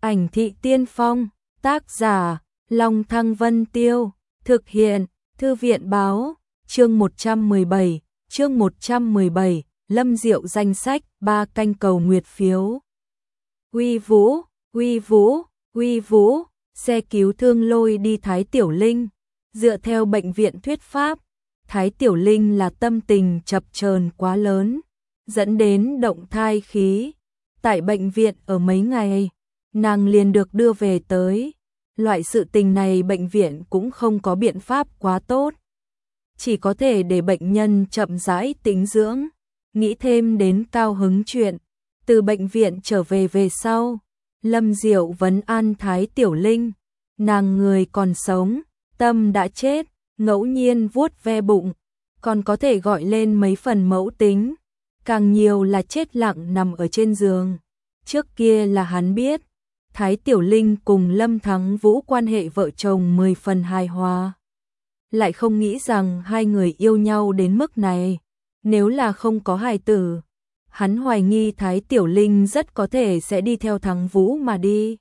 Ảnh thị tiên phong, tác giả, Long Thăng Vân Tiêu, thực hiện, Thư viện báo, chương 117, Lâm Diệu danh sách, 3 canh cầu nguyệt phiếu. Uy Vũ, Uy Vũ, Uy Vũ, xe cứu thương lôi đi Thái Tiểu Linh. Dựa theo bệnh viện thuyết pháp, Thái Tiểu Linh là tâm tình chập chờn quá lớn, dẫn đến động thai khí. Tại bệnh viện ở mấy ngày, nàng liền được đưa về tới. Loại sự tình này bệnh viện cũng không có biện pháp quá tốt, chỉ có thể để bệnh nhân chậm rãi tĩnh dưỡng. Nghĩ thêm đến cao hứng chuyện từ bệnh viện trở về sau, Lâm Diệu vấn an Thái Tiểu Linh, nàng người còn sống, tâm đã chết, ngẫu nhiên vuốt ve bụng, còn có thể gọi lên mấy phần mẫu tính, càng nhiều là chết lặng nằm ở trên giường. Trước kia là hắn biết, Thái Tiểu Linh cùng Lâm Thắng Vũ quan hệ vợ chồng 10 phần hài hòa. Lại không nghĩ rằng hai người yêu nhau đến mức này. Nếu là không có hài tử, hắn hoài nghi Thái Tiểu Linh rất có thể sẽ đi theo Thắng Vũ mà đi.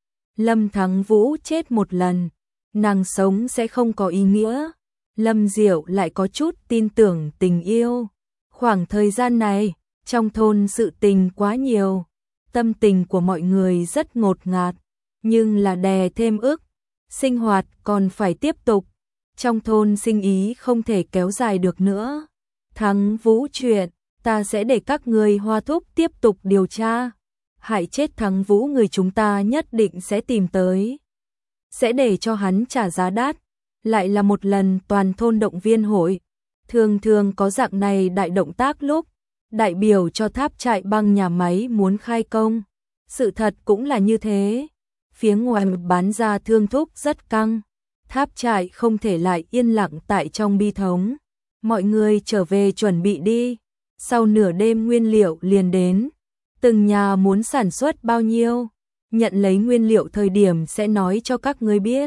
Lâm Thắng Vũ chết một lần, nàng sống sẽ không có ý nghĩa. Lâm Diệu lại có chút tin tưởng tình yêu. Khoảng thời gian này, trong thôn sự tình quá nhiều, tâm tình của mọi người rất ngột ngạt, nhưng là đè thêm ức, sinh hoạt còn phải tiếp tục. Trong thôn sinh ý không thể kéo dài được nữa. Thắng Vũ chuyện, ta sẽ để các người Hoa Thúc tiếp tục điều tra. Hại chết Thắng Vũ người chúng ta nhất định sẽ tìm tới. Sẽ để cho hắn trả giá đắt. Lại là một lần toàn thôn động viên hội. Thường thường có dạng này đại động tác lúc đại biểu cho tháp trại băng nhà máy muốn khai công. Sự thật cũng là như thế. Phía ngoài bán ra thương thúc rất căng. Tháp trại không thể lại yên lặng tại trong bi thống. Mọi người trở về chuẩn bị đi. Sau nửa đêm nguyên liệu liền đến. Từng nhà muốn sản xuất bao nhiêu, nhận lấy nguyên liệu thời điểm sẽ nói cho các ngươi biết.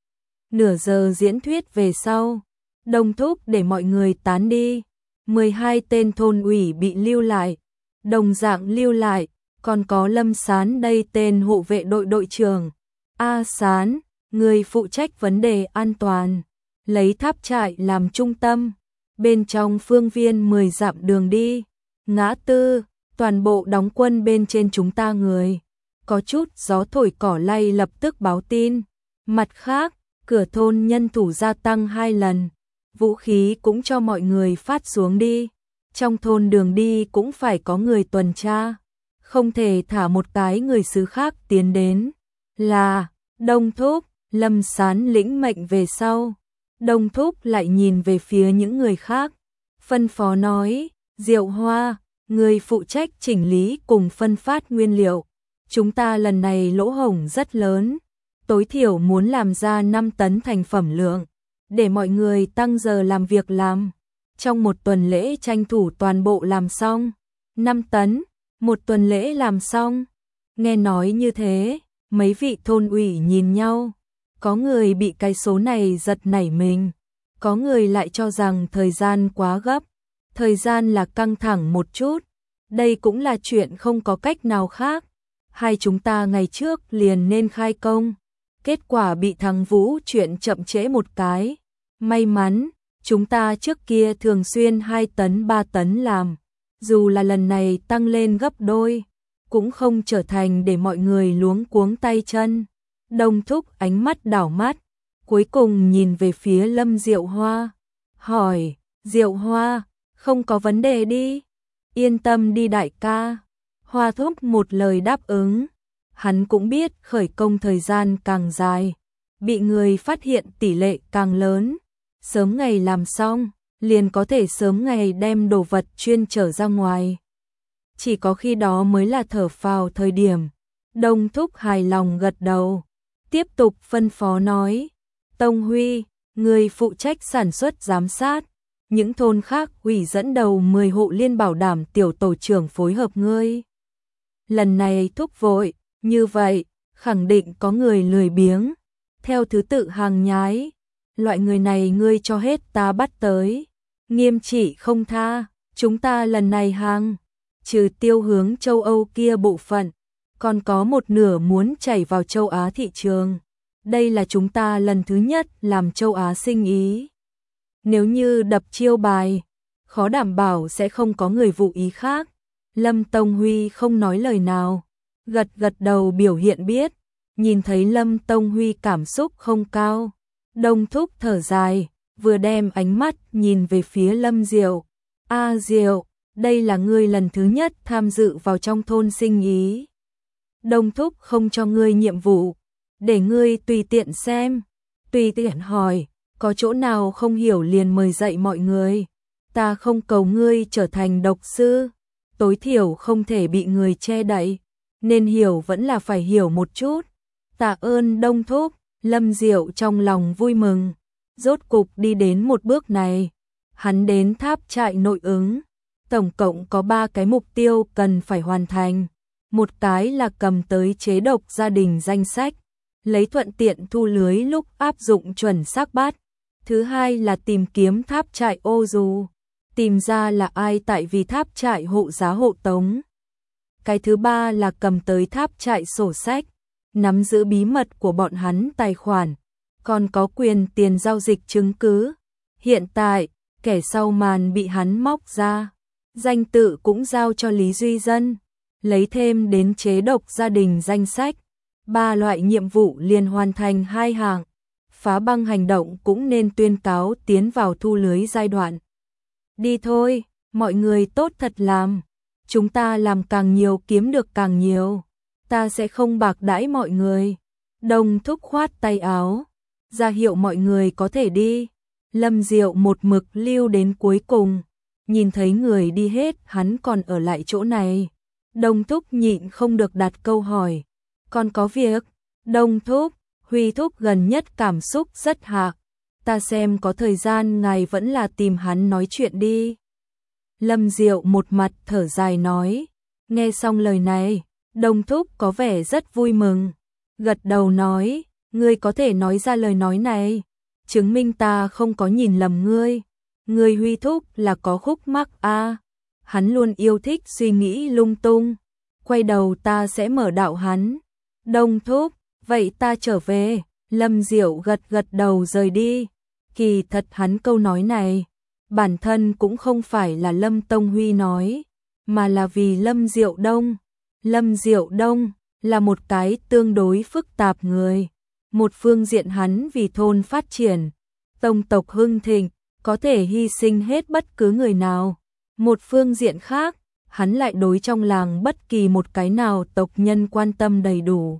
Nửa giờ diễn thuyết về sau, Đồng Thúc để mọi người tán đi. 12 tên thôn ủy bị lưu lại, đồng dạng lưu lại, còn có Lâm Sán đây tên hộ vệ đội đội trưởng. A Sán, người phụ trách vấn đề an toàn, lấy tháp trại làm trung tâm, bên trong phương viên 10 dặm đường đi, ngã tư, toàn bộ đóng quân bên trên chúng ta người. Có chút gió thổi cỏ lay lập tức báo tin. Mặt khác, cửa thôn nhân thủ gia tăng 2 lần. Vũ khí cũng cho mọi người phát xuống đi. Trong thôn đường đi cũng phải có người tuần tra. Không thể thả một cái người xứ khác tiến đến. Là, Đông Thúc, Lâm Sán lĩnh mệnh về sau. Đông Thúc lại nhìn về phía những người khác. Phân phó nói, Diệu Hoa, người phụ trách chỉnh lý cùng phân phát nguyên liệu. Chúng ta lần này lỗ hổng rất lớn. Tối thiểu muốn làm ra 5 tấn thành phẩm lượng. Để mọi người tăng giờ làm việc làm. Trong một tuần lễ tranh thủ toàn bộ làm xong. 5 tấn, một tuần lễ làm xong. Nghe nói như thế, mấy vị thôn ủy nhìn nhau. Có người bị cái số này giật nảy mình. Có người lại cho rằng thời gian quá gấp. Thời gian là căng thẳng một chút. Đây cũng là chuyện không có cách nào khác. Hai chúng ta ngày trước liền nên khai công. Kết quả bị Thắng Vũ chuyện chậm trễ một cái. May mắn, chúng ta trước kia thường xuyên 2 tấn 3 tấn làm. Dù là lần này tăng lên gấp đôi, cũng không trở thành để mọi người luống cuống tay chân. Đông Thúc ánh mắt đảo mắt, cuối cùng nhìn về phía Lâm Diệu Hoa. Hỏi, Diệu Hoa, không có vấn đề đi. Yên tâm đi đại ca. Hoa Thúc một lời đáp ứng. Hắn cũng biết khởi công thời gian càng dài, bị người phát hiện tỷ lệ càng lớn. Sớm ngày làm xong, liền có thể sớm ngày đem đồ vật chuyên trở ra ngoài. Chỉ có khi đó mới là thở phào thời điểm. Đông Thúc hài lòng gật đầu. Tiếp tục phân phó nói, Tông Huy, người phụ trách sản xuất giám sát. Những thôn khác ủy dẫn đầu 10 hộ liên bảo đảm tiểu tổ trưởng phối hợp ngươi. Lần này thúc vội, như vậy, khẳng định có người lười biếng. Theo thứ tự hàng nhái. Loại người này ngươi cho hết ta bắt tới. Nghiêm trị không tha. Chúng ta lần này hàng, trừ tiêu hướng châu Âu kia bộ phận, còn có một nửa muốn chảy vào châu Á thị trường. Đây là chúng ta lần thứ nhất làm châu Á sinh ý. Nếu như đập chiêu bài, khó đảm bảo sẽ không có người vụ ý khác. Lâm Tông Huy không nói lời nào, gật gật đầu biểu hiện biết. Nhìn thấy Lâm Tông Huy cảm xúc không cao, Đông Thúc thở dài, vừa đem ánh mắt nhìn về phía Lâm Diệu. A Diệu, đây là ngươi lần thứ nhất tham dự vào trong thôn sinh ý. Đông Thúc không cho ngươi nhiệm vụ, để ngươi tùy tiện xem, tùy tiện hỏi, có chỗ nào không hiểu liền mời dạy mọi người. Ta không cầu ngươi trở thành độc sư, tối thiểu không thể bị người che đậy, nên hiểu vẫn là phải hiểu một chút. Tạ ơn Đông Thúc. Lâm Diệu trong lòng vui mừng, rốt cục đi đến một bước này. Hắn đến tháp trại nội ứng, tổng cộng có 3 cái mục tiêu cần phải hoàn thành. Một cái là cầm tới chế độc gia đình danh sách, lấy thuận tiện thu lưới lúc áp dụng chuẩn xác bắt. Thứ hai là tìm kiếm tháp trại ô dù, tìm ra là ai tại vì tháp trại hộ giá hộ tống. Cái thứ ba là cầm tới tháp trại sổ sách, nắm giữ bí mật của bọn hắn tài khoản, còn có quyền tiền giao dịch chứng cứ. Hiện tại, kẻ sau màn bị hắn móc ra, danh tự cũng giao cho Lý Duy Dân, lấy thêm đến chế độc gia đình danh sách. 3 loại nhiệm vụ liền hoàn thành 2 hạng, phá băng hành động cũng nên tuyên cáo tiến vào thu lưới giai đoạn. Đi thôi, mọi người tốt thật làm, chúng ta làm càng nhiều kiếm được càng nhiều. Ta sẽ không bạc đãi mọi người. Đông Thúc khoát tay áo, ra hiệu mọi người có thể đi. Lâm Diệu một mực lưu đến cuối cùng, nhìn thấy người đi hết hắn còn ở lại chỗ này. Đông Thúc nhịn không được đặt câu hỏi, còn có việc? Đông Thúc, Huy Thúc gần nhất cảm xúc rất hạ, ta xem có thời gian ngài vẫn là tìm hắn nói chuyện đi. Lâm Diệu một mặt thở dài nói, nghe xong lời này, Đông Thúc có vẻ rất vui mừng, gật đầu nói, ngươi có thể nói ra lời nói này, chứng minh ta không có nhìn lầm ngươi. Ngươi Huy Thúc là có khúc mắc a, hắn luôn yêu thích suy nghĩ lung tung, quay đầu ta sẽ mở đạo hắn. Đông Thúc, vậy ta trở về. Lâm Diệu gật gật đầu rời đi. Kỳ thật hắn câu nói này, bản thân cũng không phải là Lâm Tông Huy nói, mà là vì Lâm Diệu Đông. Lâm Diệu Đông là một cái tương đối phức tạp người. Một phương diện hắn vì thôn phát triển, tông tộc hưng thịnh, có thể hy sinh hết bất cứ người nào. Một phương diện khác, hắn lại đối trong làng bất kỳ một cái nào tộc nhân quan tâm đầy đủ.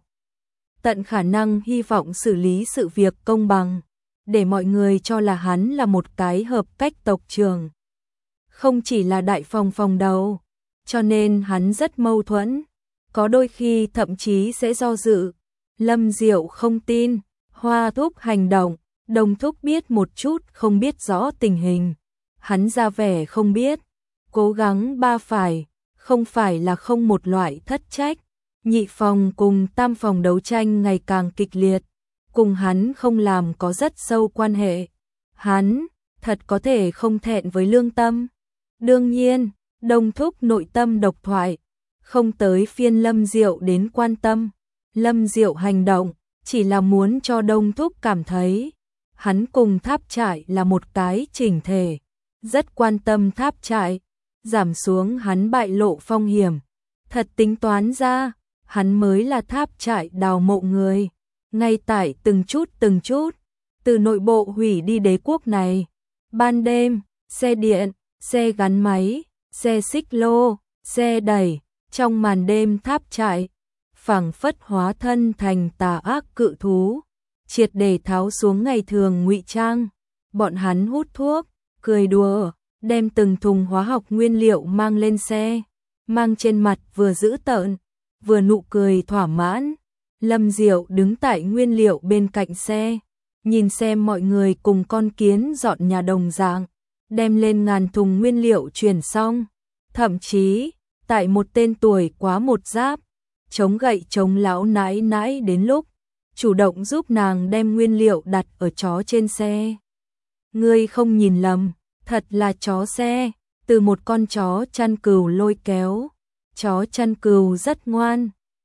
Tận khả năng hy vọng xử lý sự việc công bằng, để mọi người cho là hắn là một cái hợp cách tộc trưởng. Không chỉ là đại phòng đầu, cho nên hắn rất mâu thuẫn, có đôi khi thậm chí sẽ do dự. Lâm Diệu không tin, Hoa Thúc hành động, Đông Thúc biết một chút không biết rõ tình hình. Hắn ra vẻ không biết, cố gắng ba phải, không phải là không một loại thất trách. Nhị phòng cùng tam phòng đấu tranh ngày càng kịch liệt, cùng hắn không làm có rất sâu quan hệ. Hắn thật có thể không thẹn với lương tâm. Đương nhiên, Đông Thúc nội tâm độc thoại, không tới phiên Lâm Diệu đến quan tâm. Lâm Diệu hành động chỉ là muốn cho Đông Thúc cảm thấy hắn cùng tháp trại là một cái chỉnh thể, rất quan tâm tháp trại, giảm xuống hắn bại lộ phong hiểm. Thật tính toán ra, hắn mới là tháp trại đào mộ người, ngay tại từng chút, từ nội bộ hủy đi đế quốc này. Ban đêm, xe điện, xe gắn máy, xe xích lô, xe đẩy, trong màn đêm tháp trại, phảng phất hóa thân thành tà ác cự thú, triệt để tháo xuống ngày thường ngụy trang. Bọn hắn hút thuốc, cười đùa, đem từng thùng hóa học nguyên liệu mang lên xe, mang trên mặt vừa dữ tợn, vừa nụ cười thỏa mãn. Lâm Diệu đứng tại nguyên liệu bên cạnh xe, nhìn xem mọi người cùng con kiến dọn nhà đồng dạng, đem lên ngàn thùng nguyên liệu chuyển xong. Thậm chí, tại một tên tuổi quá một giáp, chống gậy chống lão nãi nãi đến lúc, chủ động giúp nàng đem nguyên liệu đặt ở chó trên xe. Ngươi không nhìn lầm, thật là chó xe, từ một con chó chăn cừu lôi kéo. Chó chăn cừu rất ngoan,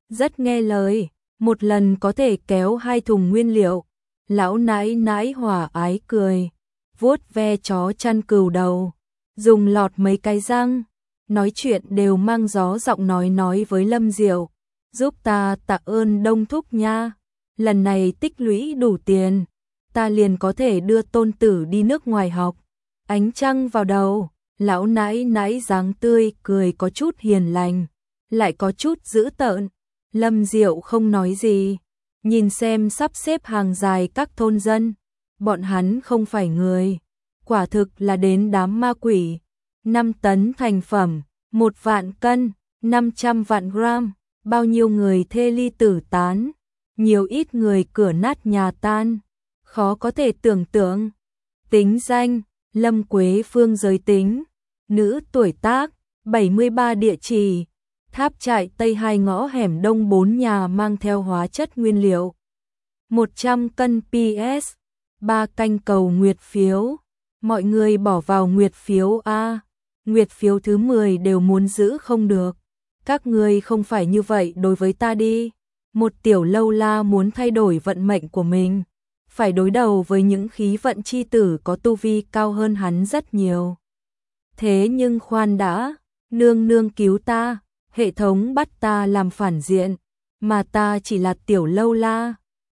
rất nghe lời, một lần có thể kéo 2 thùng nguyên liệu. Lão nãi nãi hòa ái cười, vuốt ve chó chăn cừu đầu, dùng lọt mấy cái răng, nói chuyện đều mang gió giọng nói với Lâm Diệu, giúp ta tạ ơn Đông thúc nha, lần này tích lũy đủ tiền, ta liền có thể đưa tôn tử đi nước ngoài học. Ánh trăng vào đầu, lão nãi nãi dáng tươi cười có chút hiền lành, lại có chút dữ tợn. Lâm Diệu không nói gì, nhìn xem sắp xếp hàng dài các thôn dân, bọn hắn không phải người, quả thực là đến đám ma quỷ. 5 tấn thành phẩm, 1 vạn cân, 500 vạn gram, bao nhiêu người thê ly tử tán, nhiều ít người cửa nát nhà tan, khó có thể tưởng tượng. Tính danh, Lâm Quế Phương, giới tính, nữ, tuổi tác, 73, địa chỉ, Tháp Trại Tây 2 ngõ hẻm Đông 4 nhà, mang theo hóa chất nguyên liệu. 100 cân PS, 3 canh cầu nguyệt phiếu. Mọi người bỏ vào nguyệt phiếu A, nguyệt phiếu thứ 10 đều muốn giữ không được. Các ngươi không phải như vậy đối với ta đi. Một tiểu lâu la muốn thay đổi vận mệnh của mình, phải đối đầu với những khí vận chi tử có tu vi cao hơn hắn rất nhiều. Thế nhưng khoan đã, nương nương cứu ta, hệ thống bắt ta làm phản diện, mà ta chỉ là tiểu lâu la,